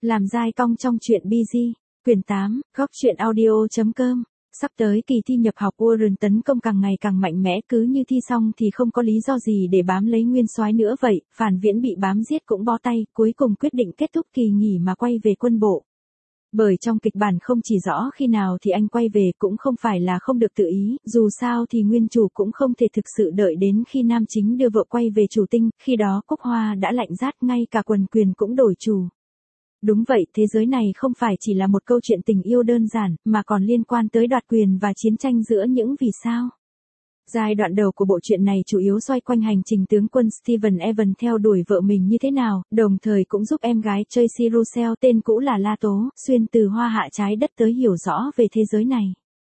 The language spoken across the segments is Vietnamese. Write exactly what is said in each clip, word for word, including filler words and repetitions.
Làm dai cong trong truyện bi gi, quyển tám, góc truyện audio.com. Sắp tới kỳ thi nhập học, Warren tấn công càng ngày càng mạnh mẽ, cứ như thi xong thì không có lý do gì để bám lấy nguyên soái nữa vậy. Phản Viễn bị bám giết cũng bó tay, cuối cùng quyết định kết thúc kỳ nghỉ mà quay về quân bộ. Bởi trong kịch bản không chỉ rõ khi nào thì anh quay về, cũng không phải là không được tự ý, dù sao thì nguyên chủ cũng không thể thực sự đợi đến khi nam chính đưa vợ quay về chủ tinh, khi đó Cúc Hoa đã lạnh rát, ngay cả quần quyền cũng đổi chủ. Đúng vậy, thế giới này không phải chỉ là một câu chuyện tình yêu đơn giản, mà còn liên quan tới đoạt quyền và chiến tranh giữa những vì sao. Giai đoạn đầu của bộ truyện này chủ yếu xoay quanh hành trình tướng quân Steven Evans theo đuổi vợ mình như thế nào, đồng thời cũng giúp em gái Tracy Russell, tên cũ là La Tố, xuyên từ hoa hạ trái đất tới hiểu rõ về thế giới này.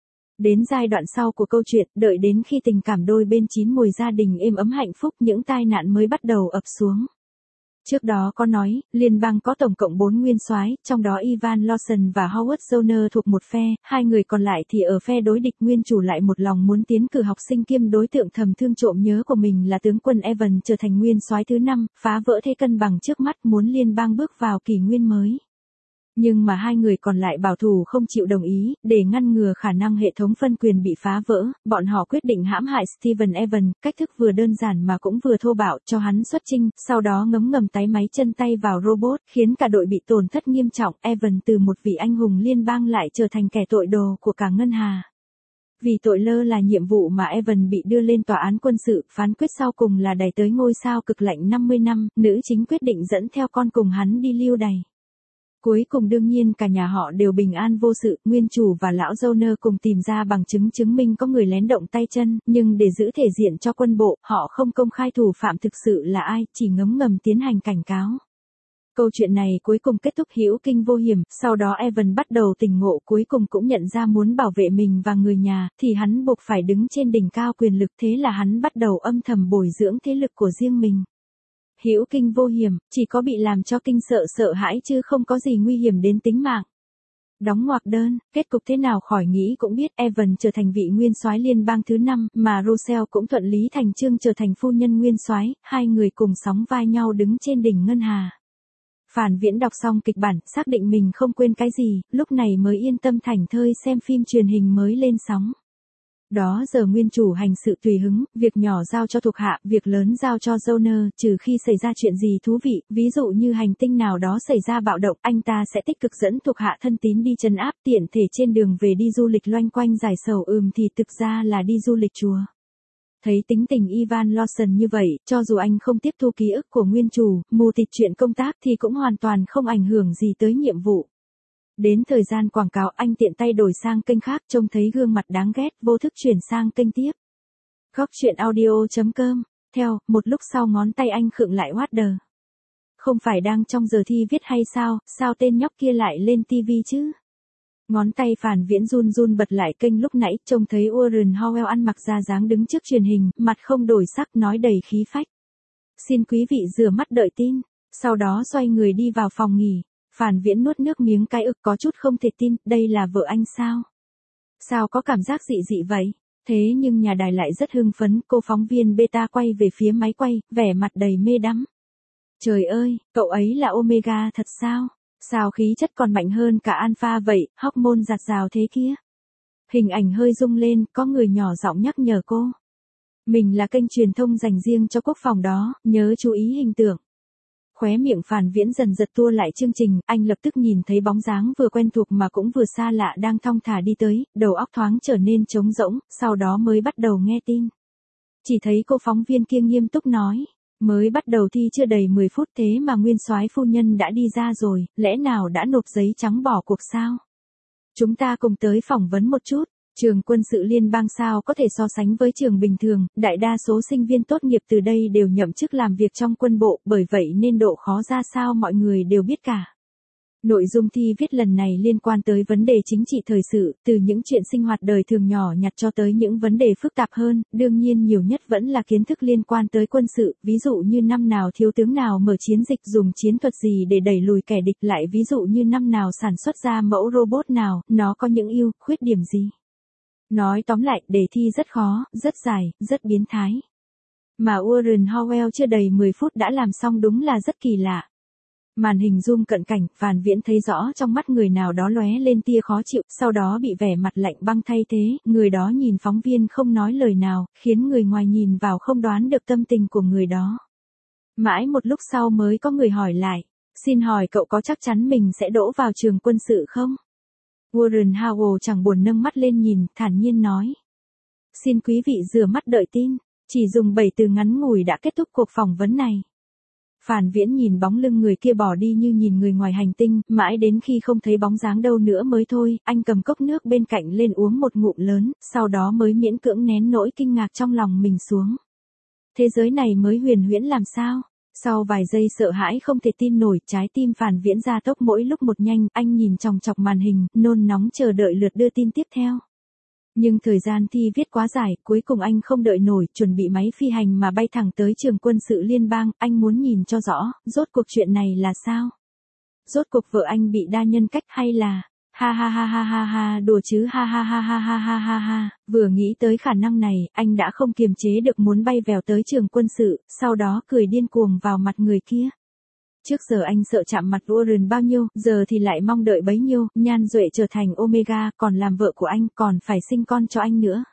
Đến giai đoạn sau của câu chuyện, đợi đến khi tình cảm đôi bên chín mùi gia đình êm ấm hạnh phúc, những tai nạn mới bắt đầu ập xuống. Trước đó có nói, liên bang có tổng cộng bốn nguyên soái, trong đó Ivan Lawson và Howard Joyner thuộc một phe, hai người còn lại thì ở phe đối địch. Nguyên chủ lại một lòng muốn tiến cử học sinh kiêm đối tượng thầm thương trộm nhớ của mình là tướng quân Evans trở thành nguyên soái thứ năm, phá vỡ thế cân bằng trước mắt, muốn liên bang bước vào kỷ nguyên mới. Nhưng mà hai người còn lại bảo thủ không chịu đồng ý, để ngăn ngừa khả năng hệ thống phân quyền bị phá vỡ, bọn họ quyết định hãm hại Steven Evans, cách thức vừa đơn giản mà cũng vừa thô bạo, cho hắn xuất chinh, sau đó ngấm ngầm tái máy chân tay vào robot, khiến cả đội bị tổn thất nghiêm trọng. Evans từ một vị anh hùng liên bang lại trở thành kẻ tội đồ của cả ngân hà. Vì tội lơ là nhiệm vụ mà Evans bị đưa lên tòa án quân sự, phán quyết sau cùng là đày tới ngôi sao cực lạnh năm mươi năm, nữ chính quyết định dẫn theo con cùng hắn đi lưu đày. Cuối cùng đương nhiên cả nhà họ đều bình an vô sự, nguyên chủ và lão Joyner cùng tìm ra bằng chứng chứng minh có người lén động tay chân, nhưng để giữ thể diện cho quân bộ, họ không công khai thủ phạm thực sự là ai, chỉ ngấm ngầm tiến hành cảnh cáo. Câu chuyện này cuối cùng kết thúc hữu kinh vô hiểm, sau đó Evans bắt đầu tỉnh ngộ, cuối cùng cũng nhận ra muốn bảo vệ mình và người nhà, thì hắn buộc phải đứng trên đỉnh cao quyền lực, thế là hắn bắt đầu âm thầm bồi dưỡng thế lực của riêng mình. Hữu kinh vô hiểm, chỉ có bị làm cho kinh sợ sợ hãi chứ không có gì nguy hiểm đến tính mạng. Đóng ngoặc đơn, kết cục thế nào khỏi nghĩ cũng biết. Evans trở thành vị nguyên soái liên bang thứ năm, mà Russell cũng thuận lý thành chương trở thành phu nhân nguyên soái, hai người cùng sóng vai nhau đứng trên đỉnh ngân hà. Phản Viễn đọc xong kịch bản, xác định mình không quên cái gì, lúc này mới yên tâm thảnh thơi xem phim truyền hình mới lên sóng. Đó giờ nguyên chủ hành sự tùy hứng, việc nhỏ giao cho thuộc hạ, việc lớn giao cho Joyner, trừ khi xảy ra chuyện gì thú vị, ví dụ như hành tinh nào đó xảy ra bạo động, anh ta sẽ tích cực dẫn thuộc hạ thân tín đi trấn áp, tiện thể trên đường về đi du lịch loanh quanh giải sầu, ừm thì thực ra là đi du lịch chùa. Thấy tính tình Ivan Lawson như vậy, cho dù anh không tiếp thu ký ức của nguyên chủ, mù tịt chuyện công tác thì cũng hoàn toàn không ảnh hưởng gì tới nhiệm vụ. Đến thời gian quảng cáo, anh tiện tay đổi sang kênh khác, trông thấy gương mặt đáng ghét, vô thức chuyển sang kênh tiếp. Góc truyện audio.com. Theo, một lúc sau ngón tay anh khựng lại, what the. Không phải đang trong giờ thi viết hay sao, sao tên nhóc kia lại lên tivi chứ? Ngón tay Phản Viễn run run bật lại kênh lúc nãy, trông thấy Warren Howell ăn mặc ra dáng đứng trước truyền hình, mặt không đổi sắc, nói đầy khí phách. Xin quý vị rửa mắt đợi tin. Sau đó xoay người đi vào phòng nghỉ. Phản Viễn nuốt nước miếng cái ực, có chút không thể tin, đây là vợ anh sao? Sao có cảm giác dị dị vậy? Thế nhưng nhà đài lại rất hưng phấn, cô phóng viên beta quay về phía máy quay, vẻ mặt đầy mê đắm. Trời ơi, cậu ấy là Omega thật sao? Sao khí chất còn mạnh hơn cả Alpha vậy, hormone giạt rào thế kia? Hình ảnh hơi rung lên, có người nhỏ giọng nhắc nhở cô. Mình là kênh truyền thông dành riêng cho quốc phòng đó, nhớ chú ý hình tượng. Khóe miệng Phản Viễn dần giật tua lại chương trình, anh lập tức nhìn thấy bóng dáng vừa quen thuộc mà cũng vừa xa lạ đang thong thả đi tới, đầu óc thoáng trở nên trống rỗng, sau đó mới bắt đầu nghe tin. Chỉ thấy cô phóng viên kia nghiêm túc nói, mới bắt đầu thi chưa đầy mười phút thế mà nguyên soái phu nhân đã đi ra rồi, lẽ nào đã nộp giấy trắng bỏ cuộc sao? Chúng ta cùng tới phỏng vấn một chút. Trường quân sự liên bang sao có thể so sánh với trường bình thường, đại đa số sinh viên tốt nghiệp từ đây đều nhậm chức làm việc trong quân bộ, bởi vậy nên độ khó ra sao mọi người đều biết cả. Nội dung thi viết lần này liên quan tới vấn đề chính trị thời sự, từ những chuyện sinh hoạt đời thường nhỏ nhặt cho tới những vấn đề phức tạp hơn, đương nhiên nhiều nhất vẫn là kiến thức liên quan tới quân sự, ví dụ như năm nào thiếu tướng nào mở chiến dịch dùng chiến thuật gì để đẩy lùi kẻ địch, lại ví dụ như năm nào sản xuất ra mẫu robot nào, nó có những ưu, khuyết điểm gì. Nói tóm lại, đề thi rất khó, rất dài, rất biến thái. Mà Warren Howell chưa đầy mười phút đã làm xong đúng là rất kỳ lạ. Màn hình zoom cận cảnh, Phàn Viễn thấy rõ trong mắt người nào đó lóe lên tia khó chịu, sau đó bị vẻ mặt lạnh băng thay thế, người đó nhìn phóng viên không nói lời nào, khiến người ngoài nhìn vào không đoán được tâm tình của người đó. Mãi một lúc sau mới có người hỏi lại, xin hỏi cậu có chắc chắn mình sẽ đỗ vào trường quân sự không? Warren Howell chẳng buồn nâng mắt lên nhìn, thản nhiên nói. Xin quý vị rửa mắt đợi tin, chỉ dùng bảy từ ngắn ngủi đã kết thúc cuộc phỏng vấn này. Phàn Viễn nhìn bóng lưng người kia bỏ đi như nhìn người ngoài hành tinh, mãi đến khi không thấy bóng dáng đâu nữa mới thôi, anh cầm cốc nước bên cạnh lên uống một ngụm lớn, sau đó mới miễn cưỡng nén nỗi kinh ngạc trong lòng mình xuống. Thế giới này mới huyền huyễn làm sao? Sau vài giây sợ hãi không thể tin nổi, trái tim Phàn Viễn gia tốc mỗi lúc một nhanh, anh nhìn chòng chọc màn hình, nôn nóng chờ đợi lượt đưa tin tiếp theo. Nhưng thời gian thi viết quá dài, cuối cùng anh không đợi nổi, chuẩn bị máy phi hành mà bay thẳng tới trường quân sự liên bang, anh muốn nhìn cho rõ, rốt cuộc chuyện này là sao? Rốt cuộc vợ anh bị đa nhân cách hay là... Ha ha ha ha ha ha, đùa chứ ha ha ha ha ha ha ha ha, vừa nghĩ tới khả năng này, anh đã không kiềm chế được muốn bay vèo tới trường quân sự, sau đó cười điên cuồng vào mặt người kia. Trước giờ anh sợ chạm mặt Warren bao nhiêu, giờ thì lại mong đợi bấy nhiêu, Nhan Duệ trở thành Omega, còn làm vợ của anh, còn phải sinh con cho anh nữa.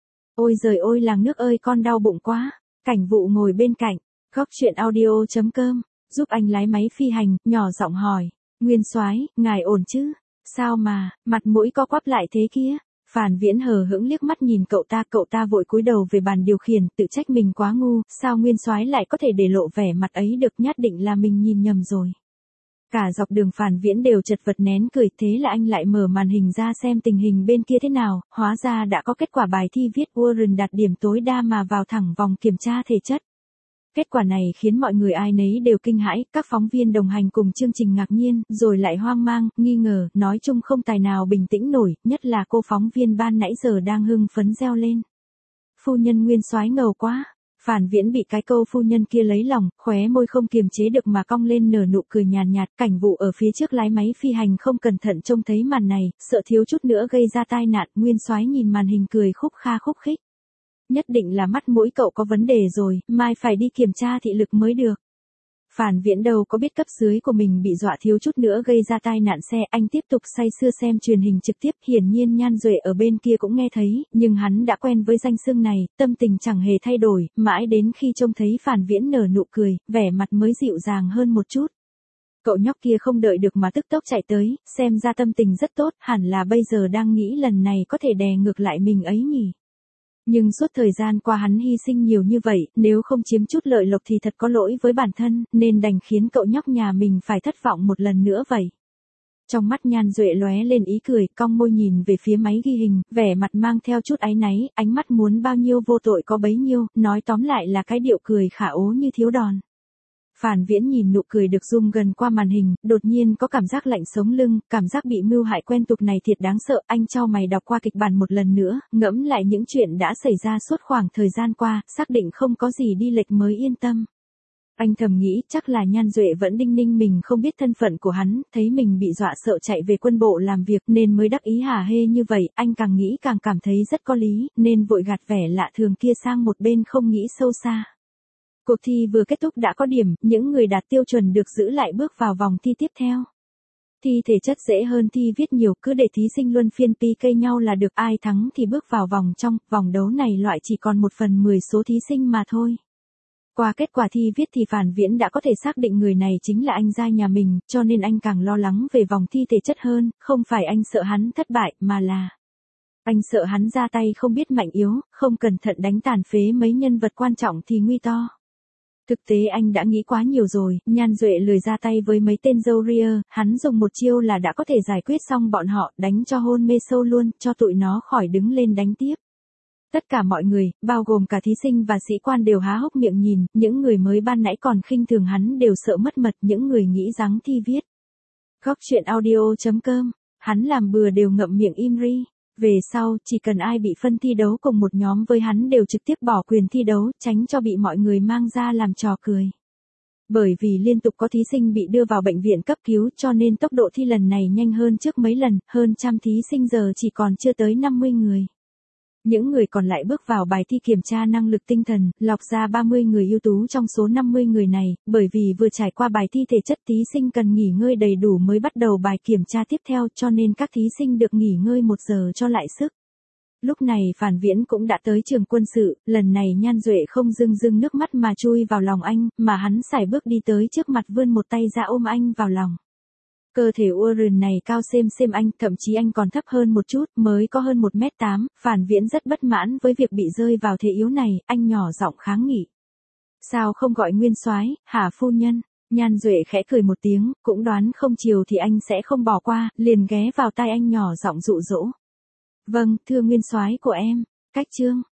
Ôi giời ôi làng nước ơi con đau bụng quá, Cảnh Vụ ngồi bên cạnh, góc chuyện audio chấm com, giúp anh lái máy phi hành, nhỏ giọng hỏi, Nguyên soái, ngài ổn chứ? Sao mà, mặt mũi co quắp lại thế kia? Phàn Viễn hờ hững liếc mắt nhìn cậu ta, cậu ta vội cúi đầu về bàn điều khiển, tự trách mình quá ngu, sao Nguyên soái lại có thể để lộ vẻ mặt ấy được, nhất định là mình nhìn nhầm rồi. Cả dọc đường Phàn Viễn đều chật vật nén cười, thế là anh lại mở màn hình ra xem tình hình bên kia thế nào, hóa ra đã có kết quả bài thi viết Warren đạt điểm tối đa mà vào thẳng vòng kiểm tra thể chất. Kết quả này khiến mọi người ai nấy đều kinh hãi, các phóng viên đồng hành cùng chương trình ngạc nhiên, rồi lại hoang mang, nghi ngờ, nói chung không tài nào bình tĩnh nổi, nhất là cô phóng viên ban nãy giờ đang hưng phấn reo lên. Phu nhân Nguyên soái ngầu quá. Phàn Viễn bị cái câu phu nhân kia lấy lòng, khóe môi không kiềm chế được mà cong lên nở nụ cười nhàn nhạt, Cảnh Vụ ở phía trước lái máy phi hành không cẩn thận trông thấy màn này, sợ thiếu chút nữa gây ra tai nạn, Nguyên soái nhìn màn hình cười khúc kha khúc khích. Nhất định là mắt mũi cậu có vấn đề rồi, mai phải đi kiểm tra thị lực mới được. Phàn Viễn đâu có biết cấp dưới của mình bị dọa thiếu chút nữa gây ra tai nạn xe, anh tiếp tục say sưa xem truyền hình trực tiếp, hiển nhiên Nhan Duệ ở bên kia cũng nghe thấy, nhưng hắn đã quen với danh xưng này, tâm tình chẳng hề thay đổi, mãi đến khi trông thấy Phàn Viễn nở nụ cười, vẻ mặt mới dịu dàng hơn một chút. Cậu nhóc kia không đợi được mà tức tốc chạy tới, xem ra tâm tình rất tốt, hẳn là bây giờ đang nghĩ lần này có thể đè ngược lại mình ấy nhỉ. Nhưng suốt thời gian qua hắn hy sinh nhiều như vậy, nếu không chiếm chút lợi lộc thì thật có lỗi với bản thân, nên đành khiến cậu nhóc nhà mình phải thất vọng một lần nữa vậy. Trong mắt Nhan Duệ lóe lên ý cười, cong môi nhìn về phía máy ghi hình, vẻ mặt mang theo chút áy náy, ánh mắt muốn bao nhiêu vô tội có bấy nhiêu, nói tóm lại là cái điệu cười khả ố như thiếu đòn. Phàn Viễn nhìn nụ cười được zoom gần qua màn hình, đột nhiên có cảm giác lạnh sống lưng, cảm giác bị mưu hại quen thuộc này thiệt đáng sợ, anh chau mày đọc qua kịch bản một lần nữa, ngẫm lại những chuyện đã xảy ra suốt khoảng thời gian qua, xác định không có gì đi lệch mới yên tâm. Anh thầm nghĩ chắc là Nhan Duệ vẫn đinh ninh mình không biết thân phận của hắn, thấy mình bị dọa sợ chạy về quân bộ làm việc nên mới đắc ý hả hê như vậy, anh càng nghĩ càng cảm thấy rất có lý, nên vội gạt vẻ lạ thường kia sang một bên không nghĩ sâu xa. Cuộc thi vừa kết thúc đã có điểm, những người đạt tiêu chuẩn được giữ lại bước vào vòng thi tiếp theo. Thi thể chất dễ hơn thi viết nhiều, cứ để thí sinh luân phiên pê ca nhau là được, ai thắng thì bước vào vòng trong, vòng đấu này loại chỉ còn một phần mười số thí sinh mà thôi. Qua kết quả thi viết thì Phàn Viễn đã có thể xác định người này chính là anh giai nhà mình, cho nên anh càng lo lắng về vòng thi thể chất hơn, không phải anh sợ hắn thất bại, mà là... anh sợ hắn ra tay không biết mạnh yếu, không cẩn thận đánh tàn phế mấy nhân vật quan trọng thì nguy to. Thực tế anh đã nghĩ quá nhiều rồi, Nhan Duệ lười ra tay với mấy tên dâu ria, hắn dùng một chiêu là đã có thể giải quyết xong bọn họ, đánh cho hôn mê sâu luôn, cho tụi nó khỏi đứng lên đánh tiếp. Tất cả mọi người, bao gồm cả thí sinh và sĩ quan đều há hốc miệng nhìn, những người mới ban nãy còn khinh thường hắn đều sợ mất mật, những người nghĩ rằng thi viết. Góc chuyện audio chấm com, hắn làm bừa đều ngậm miệng im ri. Về sau, chỉ cần ai bị phân thi đấu cùng một nhóm với hắn đều trực tiếp bỏ quyền thi đấu, tránh cho bị mọi người mang ra làm trò cười. Bởi vì liên tục có thí sinh bị đưa vào bệnh viện cấp cứu cho nên tốc độ thi lần này nhanh hơn trước mấy lần, hơn trăm thí sinh giờ chỉ còn chưa tới năm mươi người. Những người còn lại bước vào bài thi kiểm tra năng lực tinh thần, lọc ra ba mươi người ưu tú trong số năm mươi người này, bởi vì vừa trải qua bài thi thể chất thí sinh cần nghỉ ngơi đầy đủ mới bắt đầu bài kiểm tra tiếp theo cho nên các thí sinh được nghỉ ngơi một giờ cho lại sức. Lúc này Phản Viễn cũng đã tới trường quân sự, lần này Nhan Duệ không rưng rưng nước mắt mà chui vào lòng anh, mà hắn sải bước đi tới trước mặt vươn một tay ra ôm anh vào lòng. Cơ thể Warren này cao xem xem anh, thậm chí anh còn thấp hơn một chút, mới có hơn một mét tám, Phản Viễn rất bất mãn với việc bị rơi vào thế yếu này, anh nhỏ giọng kháng nghị. Sao không gọi Nguyên Soái, hả phu nhân? Nhan Duệ khẽ cười một tiếng, cũng đoán không chiều thì anh sẽ không bỏ qua, liền ghé vào tai anh nhỏ giọng dụ dỗ. Vâng, thưa Nguyên Soái của em, cách chương.